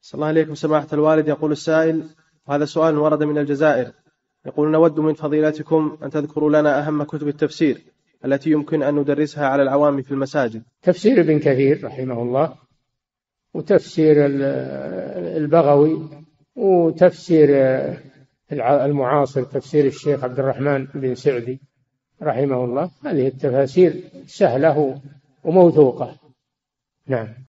صلى الله عليكم سماحة الوالد. يقول السائل، وهذا سؤال ورد من الجزائر، يقول: نود من فضيلتكم أن تذكروا لنا أهم كتب التفسير التي يمكن أن ندرسها على العوام في المساجد. تفسير ابن كثير رحمه الله، وتفسير البغوي، وتفسير المعاصر تفسير الشيخ عبد الرحمن بن سعدي رحمه الله. هذه التفاسير سهلة وموثوقة. نعم.